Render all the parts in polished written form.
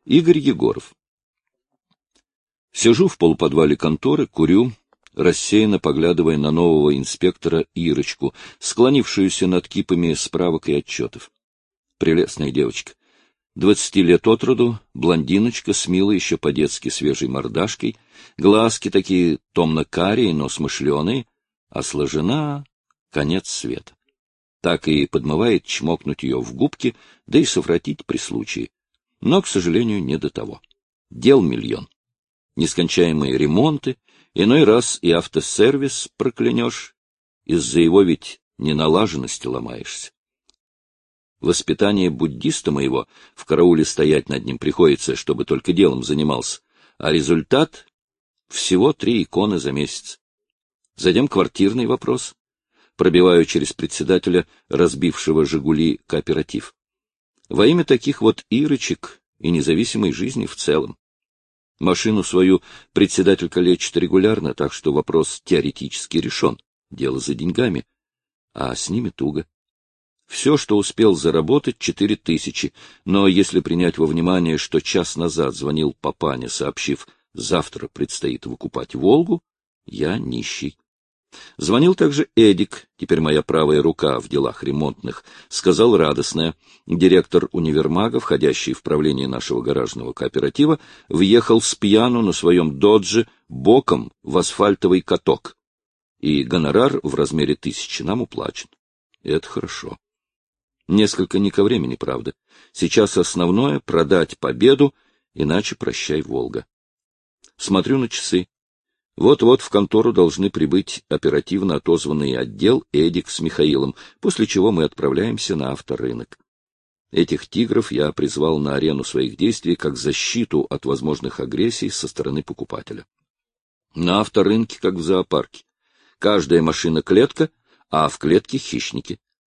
Игорь Егоров. Сижу в полуподвале конторы, курю, рассеянно поглядывая на нового инспектора Ирочку, склонившуюся над кипами справок и отчетов. Прелестная девочка. 20 лет от роду, блондиночка с милой еще по-детски свежей мордашкой, глазки такие томно-карие, но смышленые, а сложена конец света. Так и подмывает чмокнуть ее в губки, да и совратить при случае. Но, к сожалению, не до того. Дел миллион. Нескончаемые ремонты, иной раз и автосервис проклянешь, из-за его ведь неналаженности ломаешься. Воспитание буддиста моего, в карауле стоять над ним приходится, чтобы только делом занимался, а результат — всего 3 иконы за месяц. Затем квартирный вопрос. Пробиваю через председателя, разбившего «Жигули» кооператив. Во имя таких вот Ирочек и независимой жизни в целом. Машину свою председатель калечит регулярно, так что вопрос теоретически решен. Дело за деньгами. А с ними туго. Все, что успел заработать, 4000, но если принять во внимание, что час назад звонил папаня, сообщив, завтра предстоит выкупать «Волгу», я нищий. Звонил также Эдик, теперь моя правая рука в делах ремонтных, сказал радостное. Директор универмага, входящий в правление нашего гаражного кооператива, въехал с пьяну на своем додже боком в асфальтовый каток. И гонорар в размере 1000 нам уплачен. Это хорошо. Несколько не ко времени, правда. Сейчас основное — продать победу, иначе прощай, Волга. Смотрю на часы. Вот-вот в контору должны прибыть оперативно отозванный отдел Эдик с Михаилом, после чего мы отправляемся на авторынок. Этих тигров я призвал на арену своих действий как защиту от возможных агрессий со стороны покупателя. На авторынке, как в зоопарке. Каждая машина — клетка, а в клетке — хищники.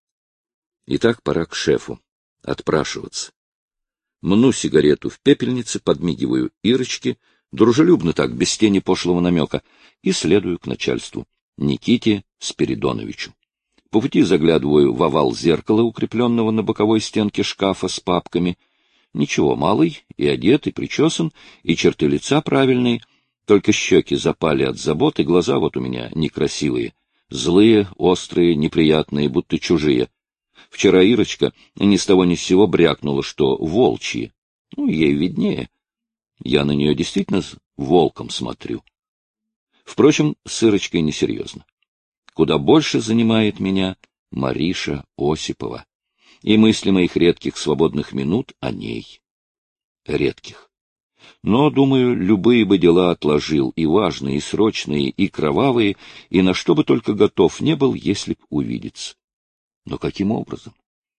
Итак, пора к шефу. Отпрашиваться. Мну сигарету в пепельнице, подмигиваю Ирочке, дружелюбно так, без тени пошлого намека, и следую к начальству, Никите Спиридоновичу. По пути заглядываю в овал зеркала, укрепленного на боковой стенке шкафа с папками. Ничего, малый, и одет, и причесан, и черты лица правильные, только щеки запали от забот, и глаза вот у меня некрасивые, злые, острые, неприятные, будто чужие. Вчера Ирочка ни с того ни с сего брякнула, что волчьи. Ей виднее. Я на нее действительно с волком смотрю. Впрочем, с Ирочкой несерьезно. Куда больше занимает меня Мариша Осипова. И мысли моих редких свободных минут о ней. Редких. Но, думаю, любые бы дела отложил, и важные, и срочные, и кровавые, и на что бы только готов не был, если б увидеться. Но каким образом?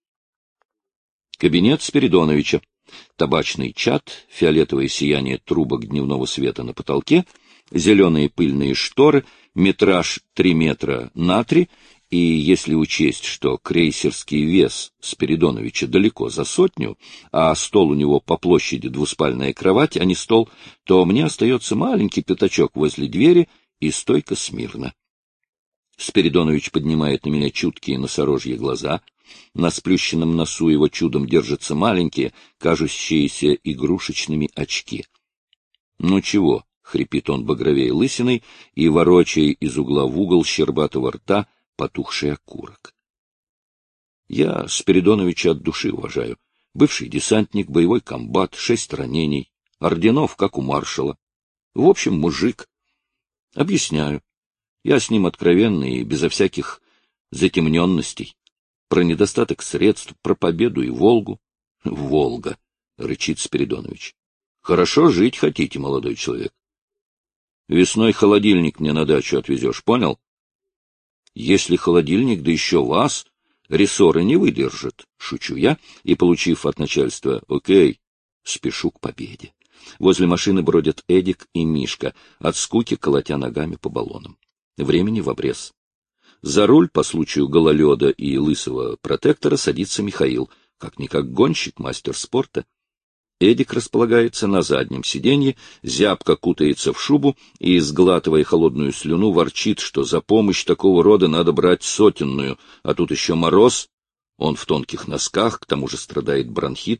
Кабинет Спиридоновича. Табачный чад, фиолетовое сияние трубок дневного света на потолке, зеленые пыльные шторы, метраж 3 метра на 3, и если учесть, что крейсерский вес Спиридоновича далеко за 100, а стол у него по площади двуспальная кровать, а не стол, то мне остается маленький пятачок возле двери и стойка смирно. Спиридонович поднимает на меня чуткие носорожьи глаза. На сплющенном носу его чудом держатся маленькие, кажущиеся игрушечными очки. — Ну чего? — хрипит он багровее лысиной и ворочая из угла в угол щербатого рта потухший окурок. Я Спиридоновича от души уважаю. Бывший десантник, боевой комбат, 6 ранений, орденов, как у маршала. В общем, мужик. Объясняю. Я с ним откровенный и безо всяких затемненностей. Про недостаток средств, про победу и Волгу. — Волга, — рычит Спиридонович. — Хорошо жить хотите, молодой человек. Весной холодильник мне на дачу отвезешь, понял? Если холодильник, да еще вас, рессоры не выдержат, шучу я, и, получив от начальства «Окей», спешу к победе. Возле машины бродят Эдик и Мишка, от скуки колотя ногами по баллонам. Времени в обрез. За руль по случаю гололеда и лысого протектора садится Михаил, как-никак гонщик, мастер спорта. Эдик располагается на заднем сиденье, зябко кутается в шубу и, сглатывая холодную слюну, ворчит, что за помощь такого рода надо брать сотенную, а тут еще мороз. Он в тонких носках, к тому же страдает бронхитом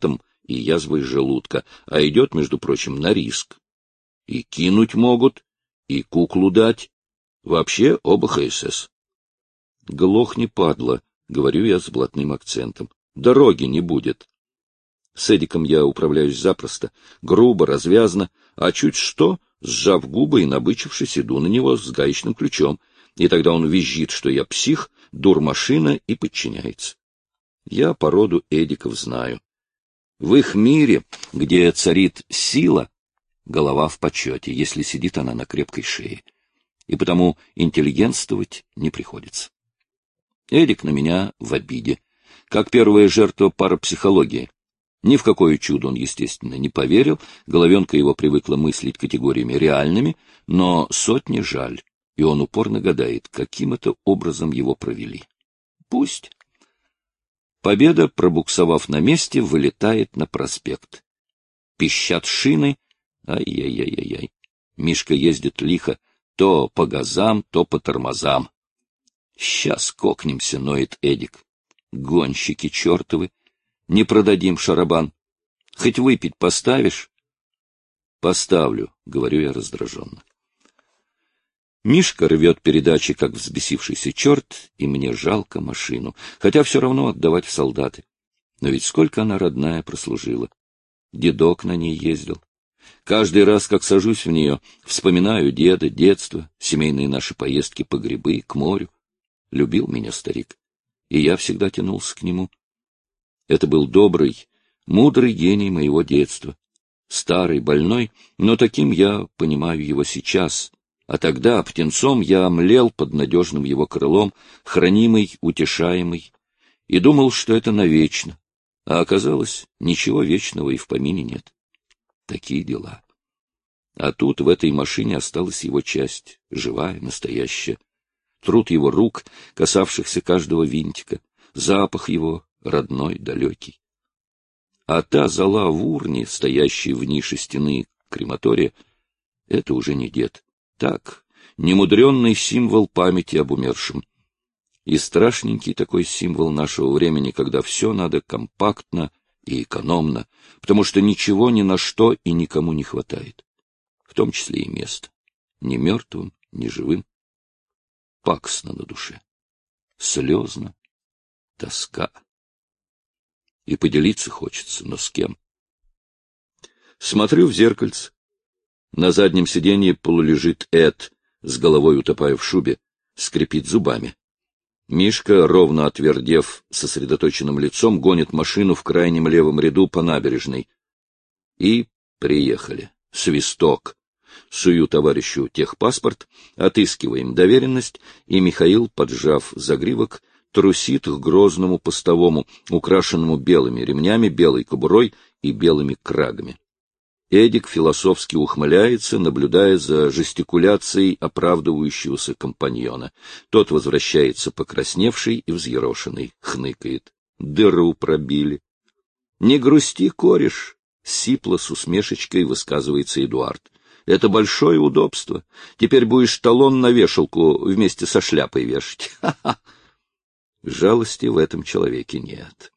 и язвой желудка, а идет, между прочим, на риск. И кинуть могут, и куклу дать. Вообще оба ХСС. Глохни, падла, говорю я с блатным акцентом. Дороги не будет. С Эдиком я управляюсь запросто, грубо, развязно, а чуть что, сжав губы и набычившись, иду на него с гаечным ключом, и тогда он визжит, что я псих, дурмашина, и подчиняется. Я породу Эдиков знаю. В их мире, где царит сила, голова в почете, если сидит она на крепкой шее, и потому интеллигентствовать не приходится. Эдик на меня в обиде, как первая жертва парапсихологии. Ни в какое чудо он, естественно, не поверил, головенка его привыкла мыслить категориями реальными, но сотни жаль, и он упорно гадает, каким это образом его провели. Пусть. Победа, пробуксовав на месте, вылетает на проспект. Пищат шины. Ай-яй-яй-яй. Мишка ездит лихо, то по газам, то по тормозам. Сейчас кокнемся, ноет Эдик. Гонщики чертовы. Не продадим шарабан. Хоть выпить поставишь? Поставлю, говорю я раздраженно. Мишка рвет передачи, как взбесившийся черт, и мне жалко машину, хотя все равно отдавать в солдаты. Но ведь сколько она родная прослужила. Дедок на ней ездил. Каждый раз, как сажусь в нее, вспоминаю деда, детство, семейные наши поездки по грибы, к морю. Любил меня старик, и я всегда тянулся к нему. Это был добрый, мудрый гений моего детства. Старый, больной, но таким я понимаю его сейчас. А тогда, птенцом, я млел под надежным его крылом, хранимый, утешаемый, и думал, что это навечно. А оказалось, ничего вечного и в помине нет. Такие дела. А тут в этой машине осталась его часть, живая, настоящая. Труд его рук, касавшихся каждого винтика, запах его родной, далекий. А та зола в урне, стоящая в нише стены крематория, это уже не дед. Так, немудренный символ памяти об умершем. И страшненький такой символ нашего времени, когда все надо компактно и экономно, потому что ничего ни на что и никому не хватает, в том числе и места, ни мертвым, ни живым. Пакостно на душе, слезно, тоска. И поделиться хочется, но с кем? Смотрю в зеркальце. На заднем сиденье полулежит Эд, с головой утопая в шубе, скрипит зубами. Мишка, ровно отвердев сосредоточенным лицом, гонит машину в крайнем левом ряду по набережной. И приехали. Свисток. Сую товарищу техпаспорт, отыскиваем доверенность, и Михаил, поджав загривок, трусит к грозному постовому, украшенному белыми ремнями, белой кобурой и белыми крагами. Эдик философски ухмыляется, наблюдая за жестикуляцией оправдывающегося компаньона. Тот возвращается покрасневший и взъерошенный, хныкает. Дыру пробили. — Не грусти, кореш, — сипло с усмешечкой высказывается Эдуард. — Это большое удобство. Теперь будешь талон на вешалку вместе со шляпой вешать. Ха-ха! Жалости в этом человеке нет.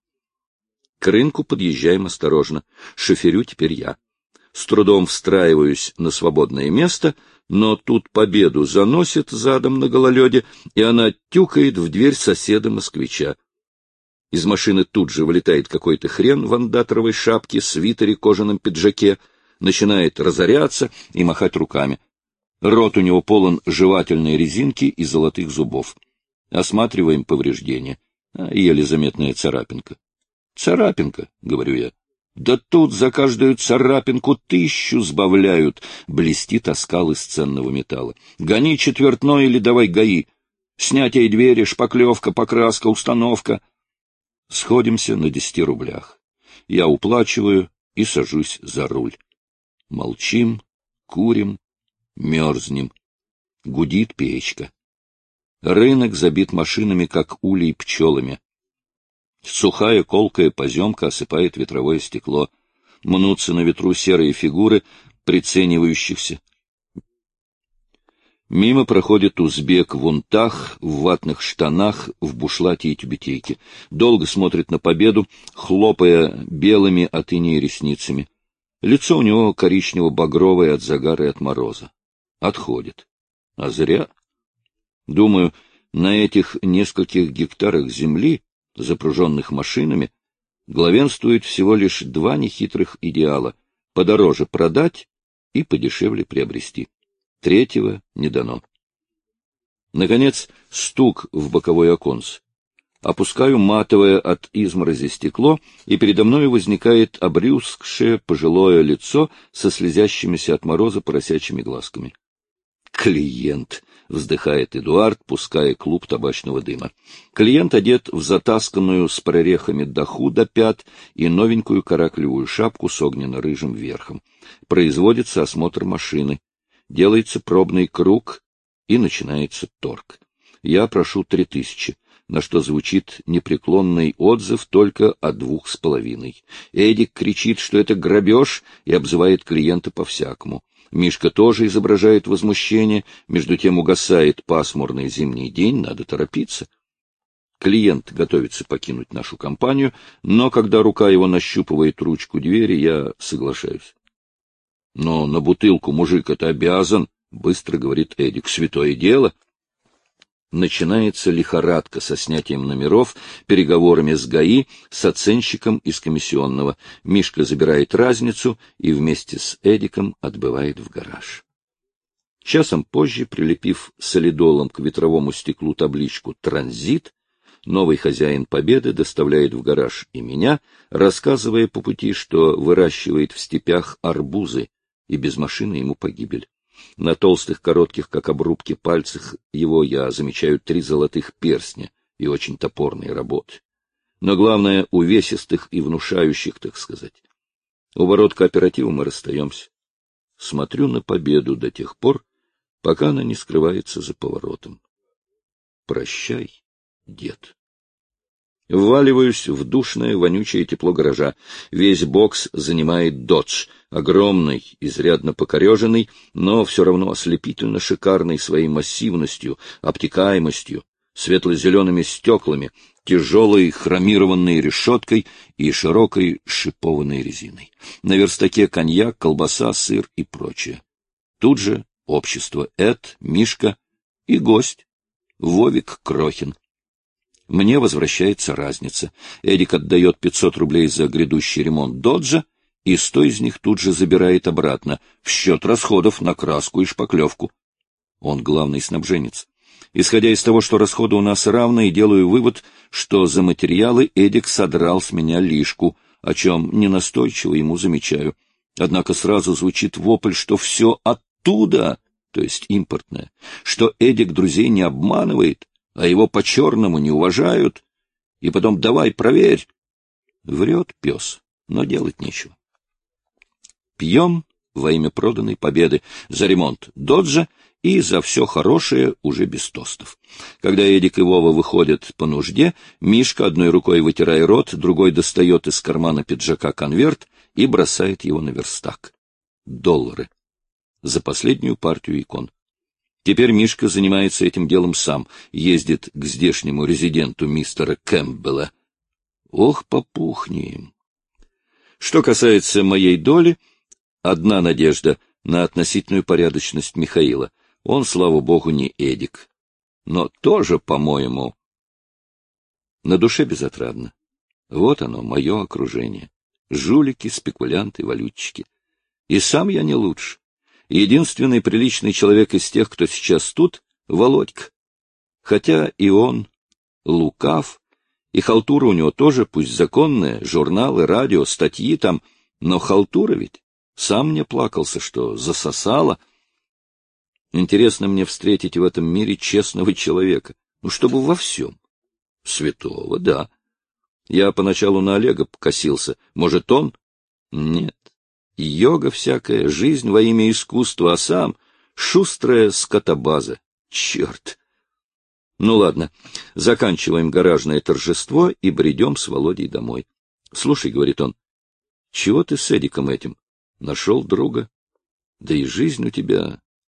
К рынку подъезжаем осторожно. Шоферю теперь я. С трудом встраиваюсь на свободное место, но тут Победу заносит задом на гололеде, и она тюкает в дверь соседа-москвича. Из машины тут же вылетает какой-то хрен в андатровой шапке, свитере, кожаном пиджаке, начинает разоряться и махать руками. Рот у него полон жевательной резинки и золотых зубов. Осматриваем повреждения. Еле заметная царапинка. Царапинка, говорю я. Да тут за каждую царапинку 1000 сбавляют, блестит оскал из ценного металла. Гони четвертной или давай ГАИ. Снятие двери, шпаклевка, покраска, установка. Сходимся на 10 рублях. Я уплачиваю и сажусь за руль. Молчим, курим, мерзнем. Гудит печка. Рынок забит машинами, как улей пчелами. Сухая колкая поземка осыпает ветровое стекло. Мнутся на ветру серые фигуры приценивающихся. Мимо проходит узбек в унтах, в ватных штанах, в бушлате и тюбетейке. Долго смотрит на Победу, хлопая белыми от инея ресницами. Лицо у него коричнево-багровое от загара и от мороза. Отходит. А зря. Думаю, на этих нескольких гектарах земли, запруженных машинами, главенствует всего лишь два нехитрых идеала — подороже продать и подешевле приобрести. Третьего не дано. Наконец, стук в боковой оконце. Опускаю матовое от изморози стекло, и передо мной возникает обрюзгшее пожилое лицо со слезящимися от мороза поросячьими глазками. «Клиент!» — вздыхает Эдуард, пуская клуб табачного дыма. Клиент одет в затасканную с прорехами доху до пят и новенькую каракулевую шапку с огненно-рыжим верхом. Производится осмотр машины. Делается пробный круг, и начинается торг. Я прошу 3000, на что звучит непреклонный отзыв только о 2,5. Эдик кричит, что это грабеж, и обзывает клиента по-всякому. Мишка тоже изображает возмущение, между тем угасает пасмурный зимний день, надо торопиться. Клиент готовится покинуть нашу компанию, но когда рука его нащупывает ручку двери, я соглашаюсь. — Но на бутылку мужик это обязан, — быстро говорит Эдик, — святое дело. Начинается лихорадка со снятием номеров, переговорами с ГАИ, с оценщиком из комиссионного. Мишка забирает разницу и вместе с Эдиком отбывает в гараж. Часом позже, прилепив солидолом к ветровому стеклу табличку «Транзит», новый хозяин Победы доставляет в гараж и меня, рассказывая по пути, что выращивает в степях арбузы, и без машины ему погибель. На толстых, коротких, как обрубки, пальцах его я замечаю 3 золотых перстня и очень топорные работы. Но главное, увесистых и внушающих, так сказать. У ворот кооператива мы расстаемся. Смотрю на Победу до тех пор, пока она не скрывается за поворотом. Прощай, дед. Вваливаюсь в душное, вонючее тепло гаража. Весь бокс занимает «Додж», огромный, изрядно покореженный, но все равно ослепительно шикарный своей массивностью, обтекаемостью, светло-зелеными стеклами, тяжелой хромированной решеткой и широкой шипованной резиной. На верстаке коньяк, колбаса, сыр и прочее. Тут же общество Эд, Мишка и гость Вовик Крохин. Мне возвращается разница. Эдик отдает 500 рублей за грядущий ремонт «Доджа», и 100 из них тут же забирает обратно, в счет расходов на краску и шпаклевку. Он главный снабженец. Исходя из того, что расходы у нас равны, делаю вывод, что за материалы Эдик содрал с меня лишку, о чем ненастойчиво ему замечаю. Однако сразу звучит вопль, что все оттуда, то есть импортное, что Эдик друзей не обманывает, а его по-черному не уважают, и потом давай проверь. Врет пес, но делать нечего. Пьем во имя проданной Победы за ремонт «Доджа» и за все хорошее уже без тостов. Когда Эдик и Вова выходят по нужде, Мишка, одной рукой вытирая рот, другой достает из кармана пиджака конверт и бросает его на верстак. $. За последнюю партию икон. Теперь Мишка занимается этим делом сам, ездит к здешнему резиденту мистера Кэмпбелла. Ох, попухнем. Что касается моей доли, одна надежда на относительную порядочность Михаила. Он, слава богу, не Эдик. Но тоже, по-моему, на душе безотрадно. Вот оно, мое окружение. Жулики, спекулянты, валютчики. И сам я не лучше. Единственный приличный человек из тех, кто сейчас тут, — Володька. Хотя и он лукав, и халтура у него тоже, пусть законная, журналы, радио, статьи там, но халтура ведь. Сам мне плакался, что засосало. Интересно мне встретить в этом мире честного человека, ну, чтобы во всем. Святого, да. Я поначалу на Олега покосился. Может, он? Нет. Йога всякая, жизнь во имя искусства, а сам шустрая скотобаза. Черт! Ну ладно, заканчиваем гаражное торжество и бредем с Володей домой. Слушай, — говорит он, — чего ты с Эдиком этим? Нашел друга? Да и жизнь у тебя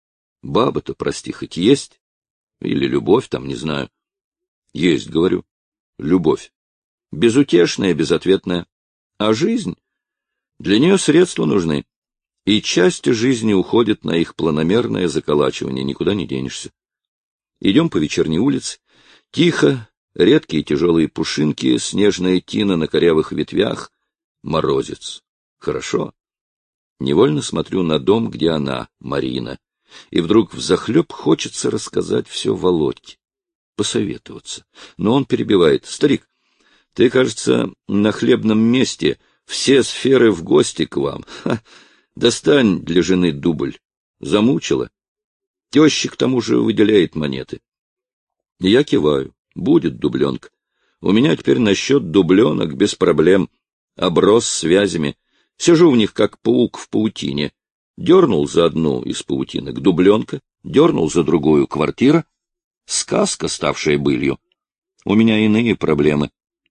Баба-то, прости, хоть есть? Или любовь там, не знаю. Есть, говорю. Любовь. Безутешная, безответная. А жизнь? Для нее средства нужны. И часть жизни уходит на их планомерное заколачивание, никуда не денешься. Идем по вечерней улице. Тихо, редкие тяжелые пушинки, снежная тина на корявых ветвях. Морозец. Хорошо. Невольно смотрю на дом, где она, Марина. И вдруг взахлеб хочется рассказать все Володьке. Посоветоваться. Но он перебивает. Старик, ты, кажется, на хлебном месте, все сферы в гости к вам. Ха, достань для жены дубль. Замучила. Теща к тому же выделяет монеты. Я киваю. Будет дубленка. У меня теперь насчет дубленок без проблем. Оброс связями. Сижу в них, как паук в паутине. Дернул за одну из паутинок дубленка, дернул за другую квартира. Сказка, ставшая былью. У меня иные проблемы.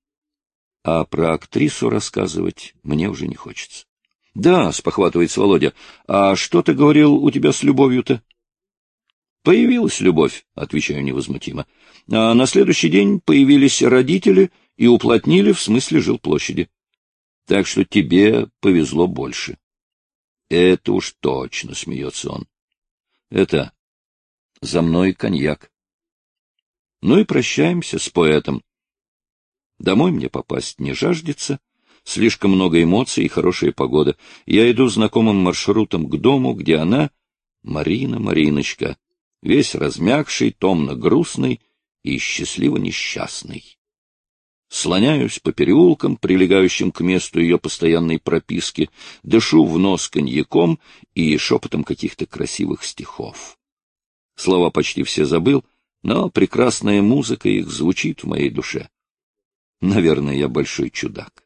А про актрису рассказывать мне уже не хочется. — Да, — спохватывается Володя, — а что ты говорил у тебя с любовью-то? — Появилась любовь, — отвечаю невозмутимо. А на следующий день появились родители и уплотнили в смысле жилплощади. Так что тебе повезло больше. — Это уж точно, — смеется он. — Это за мной коньяк. Ну и прощаемся с поэтом. Домой мне попасть не жаждется, слишком много эмоций и хорошая погода. Я иду знакомым маршрутом к дому, где она, Мариночка, весь размягший, томно-грустный и счастливо-несчастный. Слоняюсь по переулкам, прилегающим к месту ее постоянной прописки, дышу в нос коньяком и шепотом каких-то красивых стихов. Слова почти все забыл, но прекрасная музыка их звучит в моей душе. Наверное, я большой чудак.